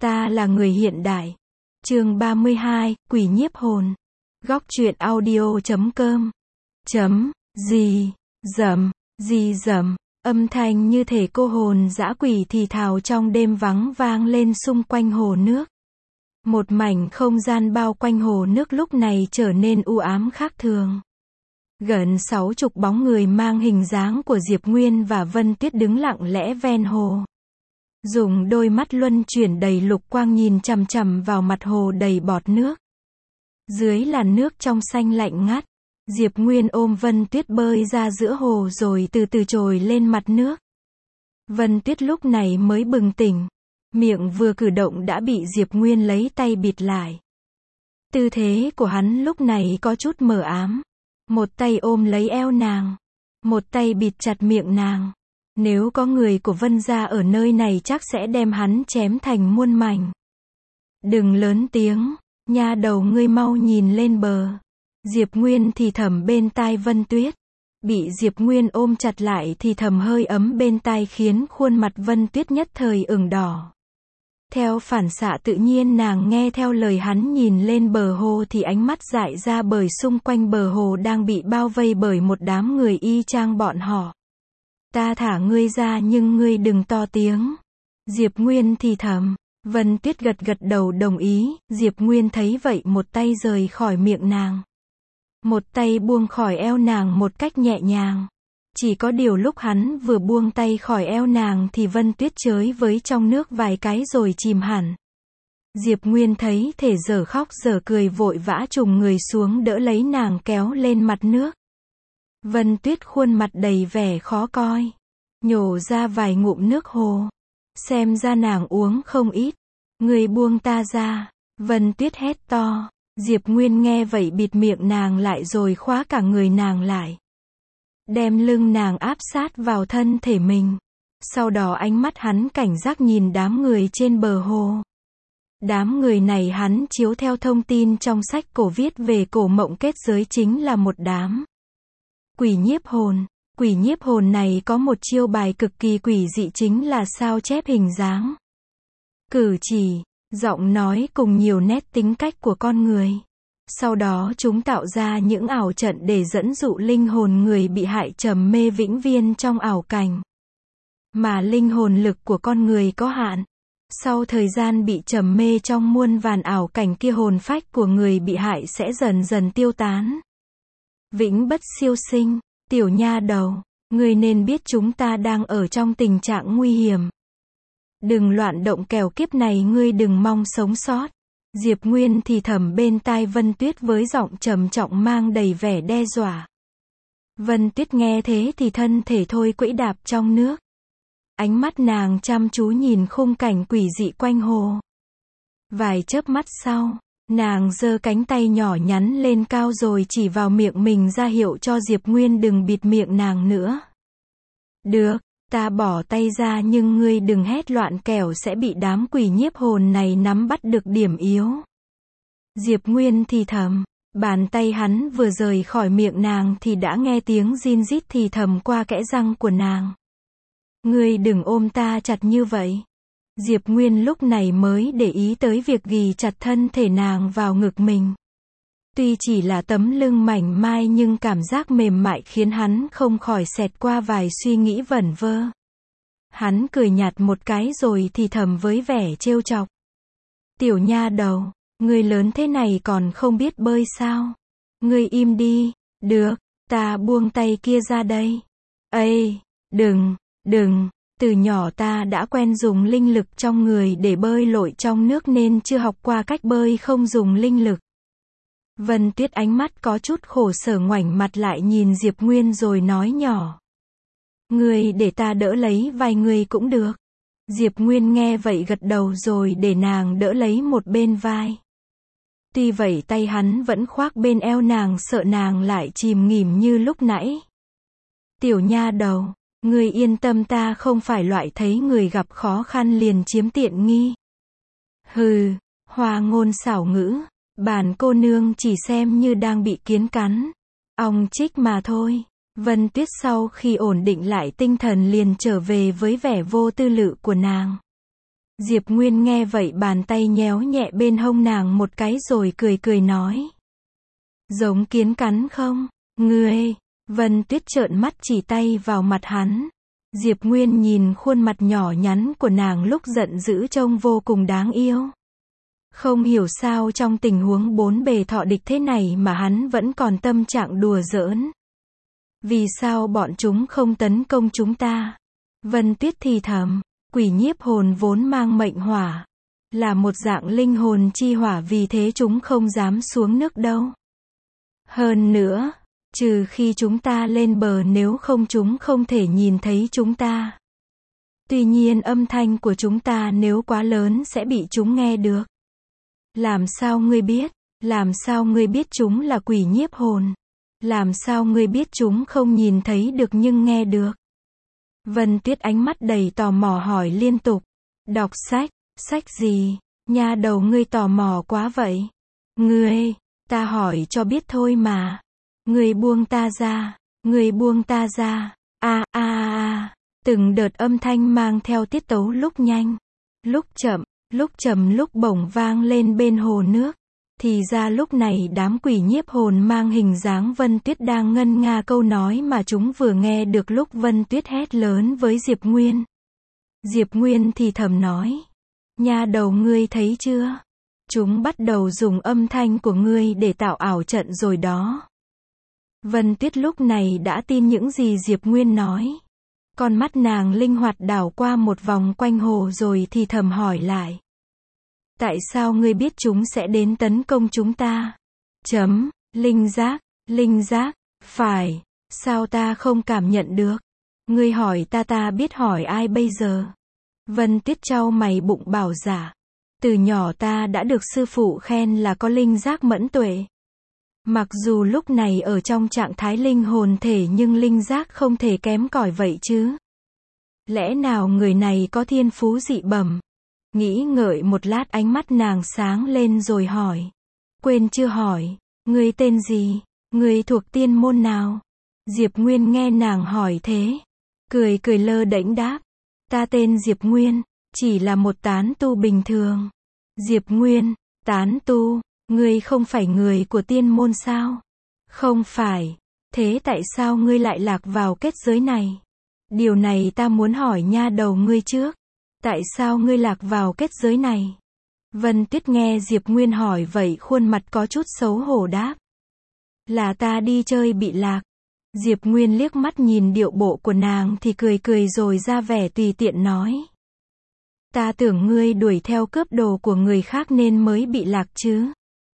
Ta là người hiện đại. Chương 32, Quỷ nhiếp hồn. Góc truyện audio.com. Gì dầm, âm thanh như thể cô hồn dã quỷ thì thào trong đêm vắng vang lên xung quanh hồ nước. Một mảnh không gian bao quanh hồ nước lúc này trở nên u ám khác thường. Gần 60 bóng người mang hình dáng của Diệp Nguyên và Vân Tuyết đứng lặng lẽ ven hồ. Dùng đôi mắt luân chuyển đầy lục quang nhìn chằm chằm vào mặt hồ đầy bọt nước. Dưới làn nước trong xanh lạnh ngắt, Diệp Nguyên ôm Vân Tuyết bơi ra giữa hồ rồi từ từ trồi lên mặt nước. Vân Tuyết lúc này mới bừng tỉnh, miệng vừa cử động đã bị Diệp Nguyên lấy tay bịt lại. Tư thế của hắn lúc này có chút mờ ám. Một tay ôm lấy eo nàng, một tay bịt chặt miệng nàng. Nếu có người của Vân gia ở nơi này chắc sẽ đem hắn chém thành muôn mảnh. Đừng lớn tiếng, nha đầu ngươi mau nhìn lên bờ. Diệp Nguyên thì thầm bên tai Vân Tuyết. Bị Diệp Nguyên ôm chặt lại thì thầm hơi ấm bên tai khiến khuôn mặt Vân Tuyết nhất thời ửng đỏ. Theo phản xạ tự nhiên nàng nghe theo lời hắn nhìn lên bờ hồ thì ánh mắt dại ra bởi xung quanh bờ hồ đang bị bao vây bởi một đám người y chang bọn họ. Ta thả ngươi ra nhưng ngươi đừng to tiếng. Diệp Nguyên thì thầm. Vân Tuyết gật gật đầu đồng ý. Diệp Nguyên thấy vậy một tay rời khỏi miệng nàng. Một tay buông khỏi eo nàng một cách nhẹ nhàng. Chỉ có điều lúc hắn vừa buông tay khỏi eo nàng thì Vân Tuyết chới với trong nước vài cái rồi chìm hẳn. Diệp Nguyên thấy thể dở khóc dở cười vội vã trùng người xuống đỡ lấy nàng kéo lên mặt nước. Vân Tuyết khuôn mặt đầy vẻ khó coi. Nhổ ra vài ngụm nước hồ. Xem ra nàng uống không ít. Người buông ta ra. Vân Tuyết hét to. Diệp Nguyên nghe vậy bịt miệng nàng lại rồi khóa cả người nàng lại. Đem lưng nàng áp sát vào thân thể mình. Sau đó ánh mắt hắn cảnh giác nhìn đám người trên bờ hồ. Đám người này hắn chiếu theo thông tin trong sách cổ viết về cổ mộng kết giới chính là một đám quỷ nhiếp hồn. Quỷ nhiếp hồn này có một chiêu bài cực kỳ quỷ dị chính là sao chép hình dáng, cử chỉ, giọng nói cùng nhiều nét tính cách của con người. Sau đó chúng tạo ra những ảo trận để dẫn dụ linh hồn người bị hại trầm mê vĩnh viễn trong ảo cảnh. Mà linh hồn lực của con người có hạn. Sau thời gian bị trầm mê trong muôn vàn ảo cảnh kia hồn phách của người bị hại sẽ dần dần tiêu tán. Vĩnh bất siêu sinh. Tiểu nha đầu, ngươi nên biết chúng ta đang ở trong tình trạng nguy hiểm. Đừng loạn động kẻo kiếp này ngươi đừng mong sống sót. Diệp Nguyên thì thầm bên tai Vân Tuyết với giọng trầm trọng mang đầy vẻ đe dọa. Vân Tuyết nghe thế thì thân thể thôi quẫy đạp trong nước. Ánh mắt nàng chăm chú nhìn khung cảnh quỷ dị quanh hồ. Vài chớp mắt sau, nàng giơ cánh tay nhỏ nhắn lên cao rồi chỉ vào miệng mình ra hiệu cho Diệp Nguyên đừng bịt miệng nàng nữa. Được, ta bỏ tay ra nhưng ngươi đừng hét loạn kẻo sẽ bị đám quỷ nhiếp hồn này nắm bắt được điểm yếu. Diệp Nguyên thì thầm. Bàn tay hắn vừa rời khỏi miệng nàng thì đã nghe tiếng rin rít thì thầm qua kẽ răng của nàng. Ngươi đừng ôm ta chặt như vậy. Diệp Nguyên lúc này mới để ý tới việc ghì chặt thân thể nàng vào ngực mình. Tuy chỉ là tấm lưng mảnh mai nhưng cảm giác mềm mại khiến hắn không khỏi xẹt qua vài suy nghĩ vẩn vơ. Hắn cười nhạt một cái rồi thì thầm với vẻ trêu chọc. Tiểu nha đầu, ngươi lớn thế này còn không biết bơi sao? Ngươi im đi. Được, ta buông tay kia ra đây. Ây, đừng. Từ nhỏ ta đã quen dùng linh lực trong người để bơi lội trong nước nên chưa học qua cách bơi không dùng linh lực. Vân Tuyết ánh mắt có chút khổ sở ngoảnh mặt lại nhìn Diệp Nguyên rồi nói nhỏ. Ngươi để ta đỡ lấy vai ngươi cũng được. Diệp Nguyên nghe vậy gật đầu rồi để nàng đỡ lấy một bên vai. Tuy vậy tay hắn vẫn khoác bên eo nàng sợ nàng lại chìm nghỉm như lúc nãy. Tiểu nha đầu. Ngươi yên tâm ta không phải loại thấy người gặp khó khăn liền chiếm tiện nghi. Hừ, hoa ngôn xảo ngữ, bản cô nương chỉ xem như đang bị kiến cắn. Ong chích mà thôi. Vân Tuyết sau khi ổn định lại tinh thần liền trở về với vẻ vô tư lự của nàng. Diệp Nguyên nghe vậy bàn tay nhéo nhẹ bên hông nàng một cái rồi cười cười nói. Giống kiến cắn không? Ngươi! Vân Tuyết trợn mắt chỉ tay vào mặt hắn. Diệp Nguyên nhìn khuôn mặt nhỏ nhắn của nàng lúc giận dữ trông vô cùng đáng yêu. Không hiểu sao trong tình huống bốn bề thọ địch thế này mà hắn vẫn còn tâm trạng đùa giỡn. Vì sao bọn chúng không tấn công chúng ta? Vân Tuyết thì thầm, quỷ nhiếp hồn vốn mang mệnh hỏa. Là một dạng linh hồn chi hỏa vì thế chúng không dám xuống nước đâu. Hơn nữa, trừ khi chúng ta lên bờ nếu không chúng không thể nhìn thấy chúng ta. Tuy nhiên âm thanh của chúng ta nếu quá lớn sẽ bị chúng nghe được. Làm sao ngươi biết? Làm sao ngươi biết chúng là quỷ nhiếp hồn? Làm sao ngươi biết chúng không nhìn thấy được nhưng nghe được? Vân Tuyết ánh mắt đầy tò mò hỏi liên tục. Đọc sách? Sách gì? Nha đầu ngươi tò mò quá vậy. Ngươi, ta hỏi cho biết thôi mà. Ngươi buông ta ra. Ngươi buông ta ra. A a a. Từng đợt âm thanh mang theo tiết tấu lúc nhanh, lúc chậm, lúc trầm lúc bổng vang lên bên hồ nước. Thì ra lúc này đám quỷ nhiếp hồn mang hình dáng Vân Tuyết đang ngân nga câu nói mà chúng vừa nghe được lúc Vân Tuyết hét lớn với Diệp Nguyên. Diệp Nguyên thì thầm nói. Nha đầu ngươi thấy chưa? Chúng bắt đầu dùng âm thanh của ngươi để tạo ảo trận rồi đó. Vân Tuyết lúc này đã tin những gì Diệp Nguyên nói. Con mắt nàng linh hoạt đảo qua một vòng quanh hồ rồi thì thầm hỏi lại. Tại sao ngươi biết chúng sẽ đến tấn công chúng ta? Linh giác, phải, sao ta không cảm nhận được? Ngươi hỏi ta biết hỏi ai bây giờ? Vân Tuyết chau mày bụng bảo giả. Từ nhỏ ta đã được sư phụ khen là có linh giác mẫn tuệ. Mặc dù lúc này ở trong trạng thái linh hồn thể nhưng linh giác không thể kém cỏi vậy chứ. Lẽ nào người này có thiên phú dị bẩm? Nghĩ ngợi một lát ánh mắt nàng sáng lên rồi hỏi. Quên chưa hỏi, ngươi tên gì? Ngươi thuộc tiên môn nào? Diệp Nguyên nghe nàng hỏi thế. Cười cười lơ đễnh đáp. Ta tên Diệp Nguyên, chỉ là một tán tu bình thường. Diệp Nguyên, tán tu, ngươi không phải người của tiên môn sao? Không phải, thế tại sao ngươi lại lạc vào kết giới này? Điều này ta muốn hỏi nha đầu ngươi trước. Tại sao ngươi lạc vào kết giới này? Vân Tuyết nghe Diệp Nguyên hỏi vậy khuôn mặt có chút xấu hổ đáp. Là ta đi chơi bị lạc. Diệp Nguyên liếc mắt nhìn điệu bộ của nàng thì cười cười rồi ra vẻ tùy tiện nói. Ta tưởng ngươi đuổi theo cướp đồ của người khác nên mới bị lạc chứ.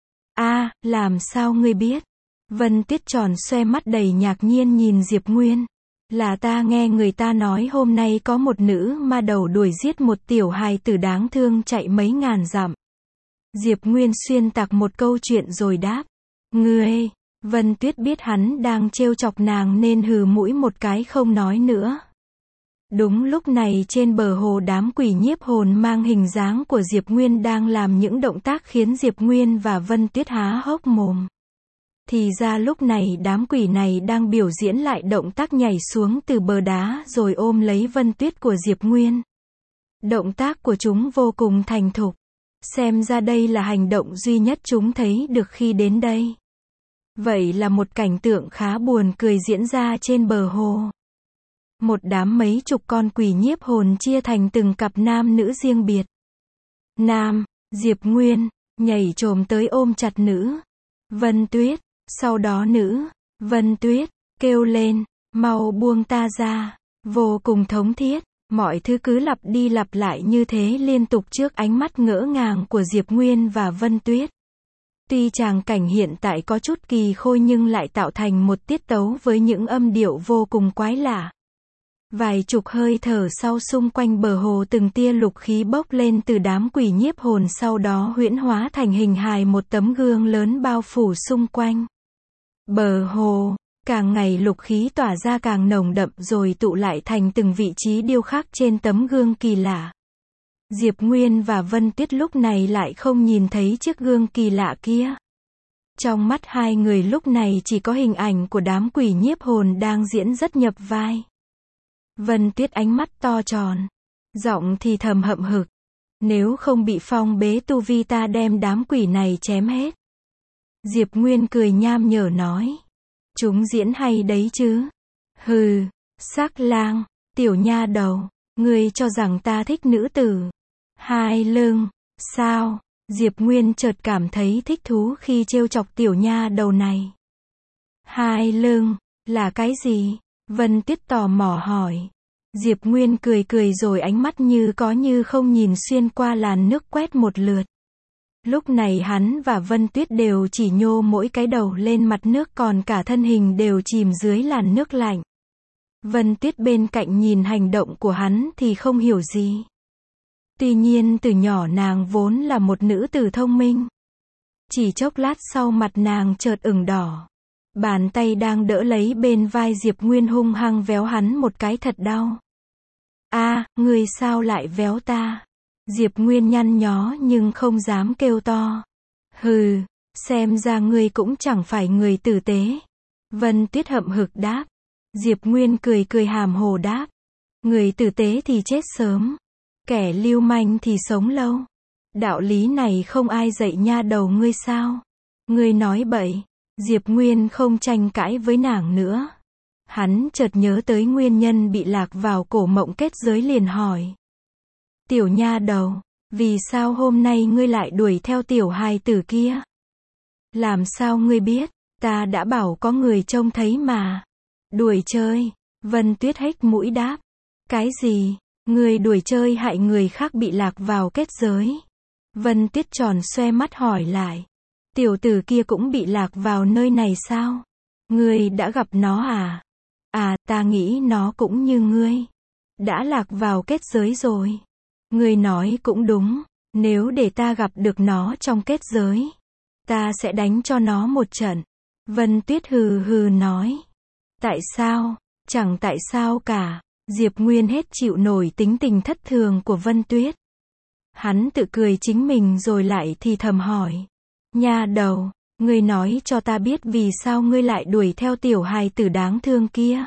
A, làm sao ngươi biết? Vân Tuyết tròn xoe mắt đầy ngạc nhiên nhìn Diệp Nguyên. Là ta nghe người ta nói hôm nay có một nữ ma đầu đuổi giết một tiểu hài tử đáng thương chạy mấy ngàn dặm. Diệp Nguyên xuyên tạc một câu chuyện rồi đáp. Ngươi, Vân Tuyết biết hắn đang trêu chọc nàng nên hừ mũi một cái không nói nữa. Đúng lúc này trên bờ hồ đám quỷ nhiếp hồn mang hình dáng của Diệp Nguyên đang làm những động tác khiến Diệp Nguyên và Vân Tuyết há hốc mồm. Thì ra lúc này đám quỷ này đang biểu diễn lại động tác nhảy xuống từ bờ đá rồi ôm lấy Vân Tuyết của Diệp Nguyên. Động tác của chúng vô cùng thành thục. Xem ra đây là hành động duy nhất chúng thấy được khi đến đây. Vậy là một cảnh tượng khá buồn cười diễn ra trên bờ hồ. Một đám mấy chục con quỷ nhiếp hồn chia thành từng cặp nam nữ riêng biệt. Nam, Diệp Nguyên, nhảy chồm tới ôm chặt nữ, Vân Tuyết. Sau đó nữ, Vân Tuyết, kêu lên, mau buông ta ra, vô cùng thống thiết, mọi thứ cứ lặp đi lặp lại như thế liên tục trước ánh mắt ngỡ ngàng của Diệp Nguyên và Vân Tuyết. Tuy tràng cảnh hiện tại có chút kỳ khôi nhưng lại tạo thành một tiết tấu với những âm điệu vô cùng quái lạ. Vài chục hơi thở sau xung quanh bờ hồ từng tia lục khí bốc lên từ đám quỷ nhiếp hồn sau đó huyễn hóa thành hình hài một tấm gương lớn bao phủ xung quanh. Bờ hồ, càng ngày lục khí tỏa ra càng nồng đậm rồi tụ lại thành từng vị trí điêu khắc trên tấm gương kỳ lạ. Diệp Nguyên và Vân Tuyết lúc này lại không nhìn thấy chiếc gương kỳ lạ kia. Trong mắt hai người lúc này chỉ có hình ảnh của đám quỷ nhiếp hồn đang diễn rất nhập vai. Vân Tuyết ánh mắt to tròn, giọng thì thầm hậm hực. Nếu không bị phong bế tu vi ta đem đám quỷ này chém hết. Diệp Nguyên cười nham nhở nói. Chúng diễn hay đấy chứ. Hừ, sắc lang, tiểu nha đầu, ngươi cho rằng ta thích nữ tử. Hai lưng, sao? Diệp Nguyên chợt cảm thấy thích thú khi trêu chọc tiểu nha đầu này. Hai lưng, là cái gì? Vân Tuyết tò mò hỏi. Diệp Nguyên cười cười rồi ánh mắt như có như không nhìn xuyên qua làn nước quét một lượt. Lúc này hắn và Vân Tuyết đều chỉ nhô mỗi cái đầu lên mặt nước còn cả thân hình đều chìm dưới làn nước lạnh. Vân Tuyết bên cạnh nhìn hành động của hắn thì không hiểu gì. Tuy nhiên từ nhỏ nàng vốn là một nữ tử thông minh. Chỉ chốc lát sau mặt nàng chợt ửng đỏ. Bàn tay đang đỡ lấy bên vai Diệp Nguyên hung hăng véo hắn một cái thật đau. A, ngươi sao lại véo ta? Diệp Nguyên nhăn nhó nhưng không dám kêu to. Hừ, xem ra ngươi cũng chẳng phải người tử tế. Vân Tuyết hậm hực đáp. Diệp Nguyên cười cười hàm hồ đáp. Người tử tế thì chết sớm. Kẻ lưu manh thì sống lâu. Đạo lý này không ai dạy nha đầu ngươi sao? Ngươi nói bậy. Diệp Nguyên không tranh cãi với nàng nữa. Hắn chợt nhớ tới nguyên nhân bị lạc vào cổ mộng kết giới liền hỏi. Tiểu nha đầu, vì sao hôm nay ngươi lại đuổi theo tiểu hài tử kia? Làm sao ngươi biết? Ta đã bảo có người trông thấy mà. Đuổi chơi. Vân Tuyết hếch mũi đáp. Cái gì? Ngươi đuổi chơi hại người khác bị lạc vào kết giới. Vân Tuyết tròn xoe mắt hỏi lại. Tiểu tử kia cũng bị lạc vào nơi này sao? Ngươi đã gặp nó à? À, ta nghĩ nó cũng như ngươi. Đã lạc vào kết giới rồi. Ngươi nói cũng đúng. Nếu để ta gặp được nó trong kết giới, ta sẽ đánh cho nó một trận. Vân Tuyết hừ hừ nói. Tại sao? Chẳng tại sao cả. Diệp Nguyên hết chịu nổi tính tình thất thường của Vân Tuyết. Hắn tự cười chính mình rồi lại thì thầm hỏi. Nha đầu, ngươi nói cho ta biết vì sao ngươi lại đuổi theo tiểu hài tử đáng thương kia.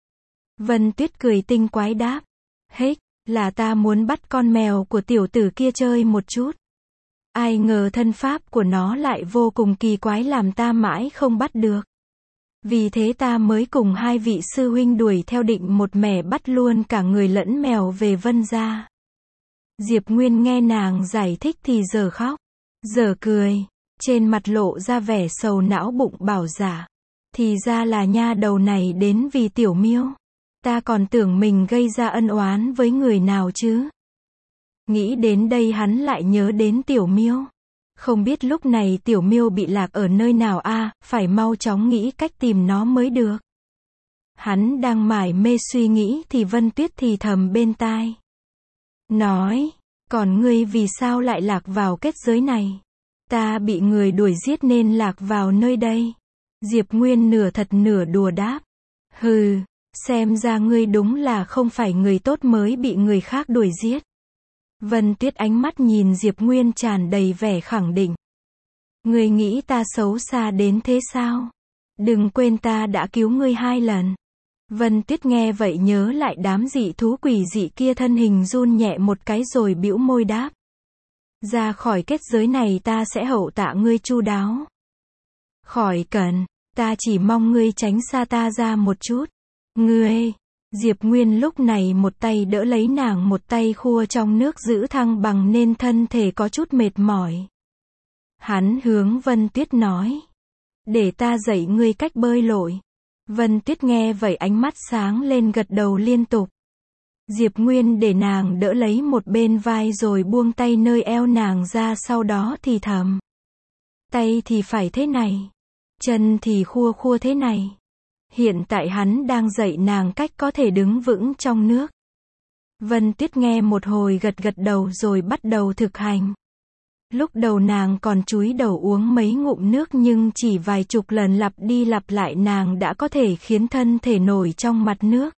Vân Tuyết cười tinh quái đáp. Hếch, là ta muốn bắt con mèo của tiểu tử kia chơi một chút. Ai ngờ thân pháp của nó lại vô cùng kỳ quái làm ta mãi không bắt được. Vì thế ta mới cùng hai vị sư huynh đuổi theo định một mẻ bắt luôn cả người lẫn mèo về Vân gia. Diệp Nguyên nghe nàng giải thích thì giờ khóc, giờ cười, trên mặt lộ ra vẻ sầu não bụng bảo dạ. Thì ra là nha đầu này đến vì tiểu miêu. Ta còn tưởng mình gây ra ân oán với người nào chứ. Nghĩ đến đây hắn lại nhớ đến tiểu miêu. Không biết lúc này tiểu miêu bị lạc ở nơi nào a, phải mau chóng nghĩ cách tìm nó mới được. Hắn đang mải mê suy nghĩ thì Vân Tuyết thì thầm bên tai. Nói, còn ngươi vì sao lại lạc vào kết giới này? Ta bị người đuổi giết nên lạc vào nơi đây. Diệp Nguyên nửa thật nửa đùa đáp. Hừ, xem ra ngươi đúng là không phải người tốt mới bị người khác đuổi giết. Vân Tuyết ánh mắt nhìn Diệp Nguyên tràn đầy vẻ khẳng định. Ngươi nghĩ ta xấu xa đến thế sao? Đừng quên ta đã cứu ngươi 2 lần. Vân Tuyết nghe vậy nhớ lại đám dị thú quỷ dị kia thân hình run nhẹ một cái rồi bĩu môi đáp. Ra khỏi kết giới này ta sẽ hậu tạ ngươi chu đáo. Khỏi cần, ta chỉ mong ngươi tránh xa ta ra một chút. Ngươi... Diệp Nguyên lúc này một tay đỡ lấy nàng một tay khua trong nước giữ thăng bằng nên thân thể có chút mệt mỏi. Hắn hướng Vân Tuyết nói. Để ta dạy ngươi cách bơi lội. Vân Tuyết nghe vậy ánh mắt sáng lên gật đầu liên tục. Diệp Nguyên để nàng đỡ lấy một bên vai rồi buông tay nơi eo nàng ra sau đó thì thầm. Tay thì phải thế này. Chân thì khua khua thế này. Hiện tại hắn đang dạy nàng cách có thể đứng vững trong nước. Vân Tuyết nghe một hồi gật gật đầu rồi bắt đầu thực hành. Lúc đầu nàng còn chúi đầu uống mấy ngụm nước nhưng chỉ vài chục lần lặp đi lặp lại nàng đã có thể khiến thân thể nổi trong mặt nước.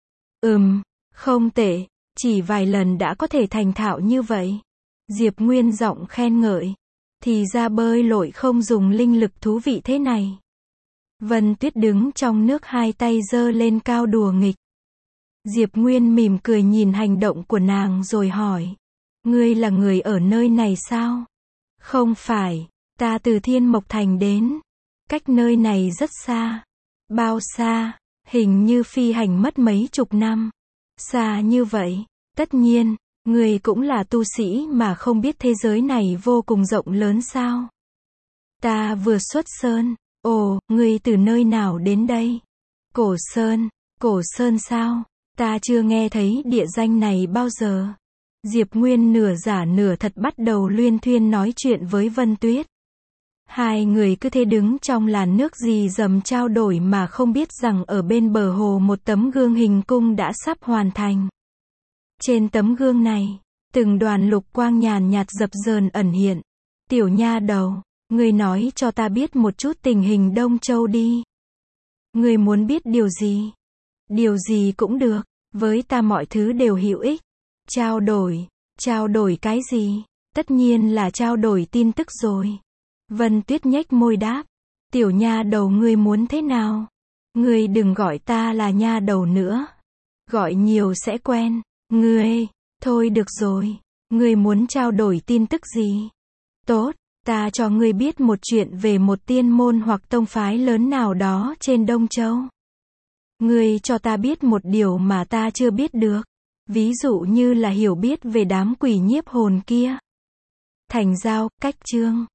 Không tệ, chỉ vài lần đã có thể thành thạo như vậy. Diệp Nguyên giọng khen ngợi. Thì ra bơi lội không dùng linh lực thú vị thế này. Vân Tuyết đứng trong nước hai tay giơ lên cao đùa nghịch. Diệp Nguyên mỉm cười nhìn hành động của nàng rồi hỏi. Ngươi là người ở nơi này sao? Không phải, ta từ Thiên Mộc Thành đến. Cách nơi này rất xa. Bao xa? Hình như phi hành mất mấy chục năm. Xa như vậy. Tất nhiên, ngươi cũng là tu sĩ mà không biết thế giới này vô cùng rộng lớn sao? Ta vừa xuất sơn. Ồ, ngươi từ nơi nào đến đây? Cổ Sơn sao? Ta chưa nghe thấy địa danh này bao giờ. Diệp Nguyên nửa giả nửa thật bắt đầu luyên thuyên nói chuyện với Vân Tuyết. Hai người cứ thế đứng trong làn nước rì rầm trao đổi mà không biết rằng ở bên bờ hồ một tấm gương hình cung đã sắp hoàn thành. Trên tấm gương này, từng đoàn lục quang nhàn nhạt dập dờn ẩn hiện. Tiểu nha đầu, ngươi nói cho ta biết một chút tình hình Đông Châu đi. Ngươi muốn biết điều gì? Điều gì cũng được, với ta mọi thứ đều hữu ích. Trao đổi cái gì? Tất nhiên là trao đổi tin tức rồi. Vân Tuyết nhếch môi đáp. Tiểu nha đầu ngươi muốn thế nào? Ngươi đừng gọi ta là nha đầu nữa. Gọi nhiều sẽ quen. Ngươi, thôi được rồi. Ngươi muốn trao đổi tin tức gì? Tốt, ta cho ngươi biết một chuyện về một tiên môn hoặc tông phái lớn nào đó trên Đông Châu. Ngươi cho ta biết một điều mà ta chưa biết được. Ví dụ như là hiểu biết về đám quỷ nhiếp hồn kia. Thành giao, cách chương.